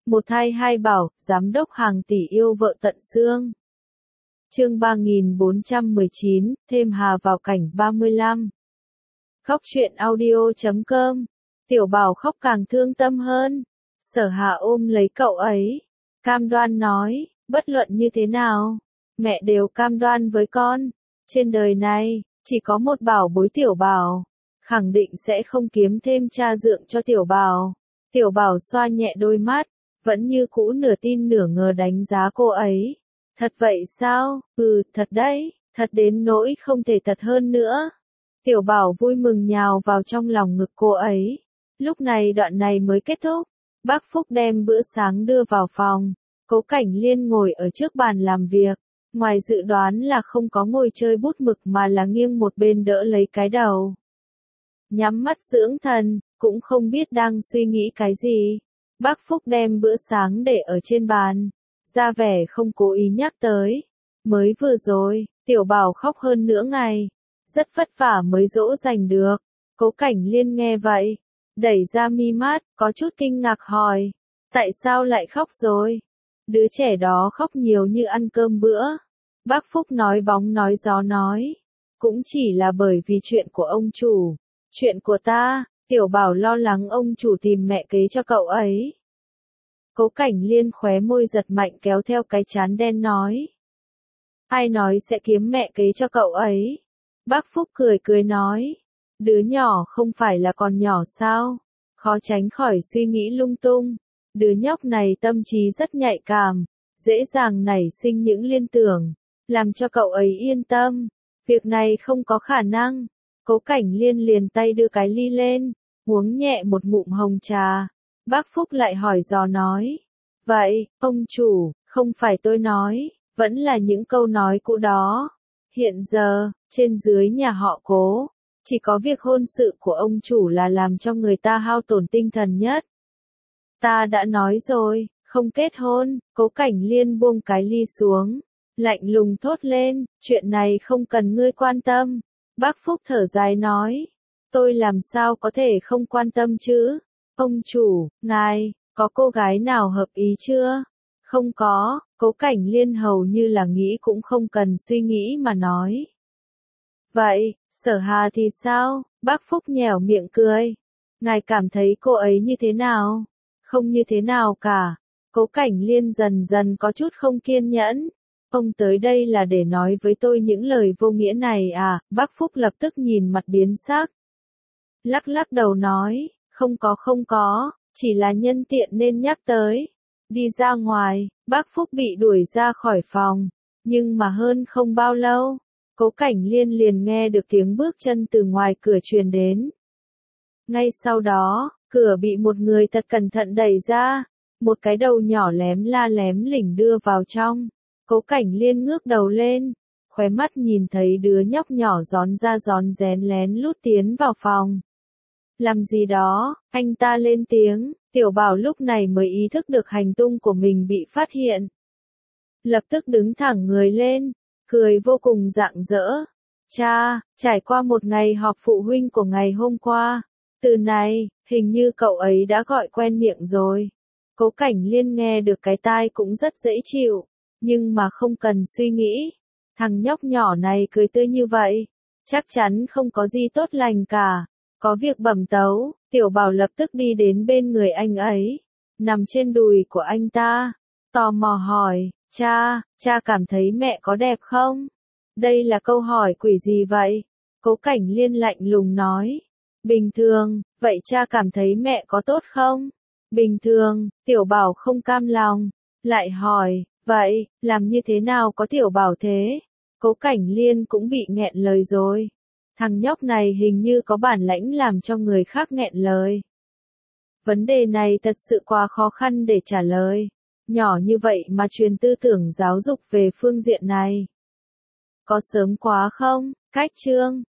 Một thai hai bảo, giám đốc hàng tỷ yêu vợ tận xương. Chương 3419, thêm Hà vào cảnh 35. Khóc chuyện audio.com. Tiểu Bảo khóc càng thương tâm hơn. Sở Hà ôm lấy cậu ấy, cam đoan nói, bất luận như thế nào, mẹ đều cam đoan với con. Trên đời này, chỉ có một bảo bối Tiểu Bảo, khẳng định sẽ không kiếm thêm cha dượng cho Tiểu Bảo. Tiểu Bảo xoa nhẹ đôi mắt, vẫn như cũ nửa tin nửa ngờ đánh giá cô ấy. Thật vậy sao? Thật đấy, thật đến nỗi không thể thật hơn nữa. Tiểu Bảo vui mừng nhào vào trong lòng ngực cô ấy. Lúc này đoạn này mới kết thúc. Bác Phúc đem bữa sáng đưa vào phòng. Cố Cảnh Liên ngồi ở trước bàn làm việc. Ngoài dự đoán là không có ngồi chơi bút mực mà là nghiêng một bên đỡ lấy cái đầu. Nhắm mắt dưỡng thần, cũng không biết đang suy nghĩ cái gì. Bác Phúc đem bữa sáng để ở trên bàn, ra vẻ không cố ý nhắc tới. Mới vừa rồi, Tiểu Bảo khóc hơn nửa ngày, rất vất vả mới dỗ dành được. Cố Cảnh Liên nghe vậy, đẩy ra mi mắt, có chút kinh ngạc hỏi, tại sao lại khóc rồi? Đứa trẻ đó khóc nhiều như ăn cơm bữa. Bác Phúc nói bóng nói gió nói, cũng chỉ là bởi vì chuyện của ông chủ, chuyện của ta. Tiểu Bảo lo lắng ông chủ tìm mẹ kế cho cậu ấy. Cố Cảnh Liên khóe môi giật mạnh kéo theo cái trán đen nói. Ai nói sẽ kiếm mẹ kế cho cậu ấy? Bác Phúc cười cười nói. Đứa nhỏ không phải là còn nhỏ sao? Khó tránh khỏi suy nghĩ lung tung. Đứa nhóc này tâm trí rất nhạy cảm, dễ dàng nảy sinh những liên tưởng, làm cho cậu ấy yên tâm. Việc này không có khả năng. Cố Cảnh Liên liền tay đưa cái ly lên, uống nhẹ một ngụm hồng trà. Bác Phúc lại hỏi dò nói. Vậy, ông chủ, không phải tôi nói, vẫn là những câu nói cũ đó. Hiện giờ, trên dưới nhà họ Cố, chỉ có việc hôn sự của ông chủ là làm cho người ta hao tổn tinh thần nhất. Ta đã nói rồi, không kết hôn. Cố Cảnh Liên buông cái ly xuống, lạnh lùng thốt lên, chuyện này không cần ngươi quan tâm. Bác Phúc thở dài nói, tôi làm sao có thể không quan tâm chứ? Ông chủ, ngài, có cô gái nào hợp ý chưa? Không có. Cố Cảnh Liên hầu như là nghĩ cũng không cần suy nghĩ mà nói. Vậy, Sở Hà thì sao? Bác Phúc nhẻo miệng cười. Ngài cảm thấy cô ấy như thế nào? Không như thế nào cả. Cố Cảnh Liên dần dần có chút không kiên nhẫn. Ông tới đây là để nói với tôi những lời vô nghĩa này à? Bác Phúc lập tức nhìn mặt biến sắc. Lắc lắc đầu nói, không có, chỉ là nhân tiện nên nhắc tới. Đi ra ngoài, bác Phúc bị đuổi ra khỏi phòng, nhưng mà hơn không bao lâu, Cố Cảnh Liên liền nghe được tiếng bước chân từ ngoài cửa truyền đến. Ngay sau đó, cửa bị một người thật cẩn thận đẩy ra, một cái đầu nhỏ lém la lém lỉnh đưa vào trong. Cố Cảnh Liên ngước đầu lên, khóe mắt nhìn thấy đứa nhóc nhỏ rón ra rón rén lén lút tiến vào phòng. Làm gì đó? Anh ta lên tiếng. Tiểu Bảo lúc này mới ý thức được hành tung của mình bị phát hiện. Lập tức đứng thẳng người lên, cười vô cùng rạng rỡ. Cha, trải qua một ngày họp phụ huynh của ngày hôm qua, từ này, hình như cậu ấy đã gọi quen miệng rồi. Cố Cảnh Liên nghe được cái tai cũng rất dễ chịu, nhưng mà không cần suy nghĩ. Thằng nhóc nhỏ này cười tươi như vậy, chắc chắn không có gì tốt lành cả. Có việc bẩm tấu. Tiểu Bảo lập tức đi đến bên người anh ấy, nằm trên đùi của anh ta, tò mò hỏi, cha cảm thấy mẹ có đẹp không? Đây là câu hỏi quỷ gì vậy? Cố Cảnh Liên lạnh lùng nói, bình thường. Vậy cha cảm thấy mẹ có tốt không? Bình thường. Tiểu Bảo không cam lòng, lại hỏi, vậy, làm như thế nào có Tiểu Bảo thế? Cố Cảnh Liên cũng bị nghẹn lời rồi. Thằng nhóc này hình như có bản lãnh làm cho người khác nghẹn lời. Vấn đề này thật sự quá khó khăn để trả lời. Nhỏ như vậy mà truyền tư tưởng giáo dục về phương diện này. Có sớm quá không? Cách chương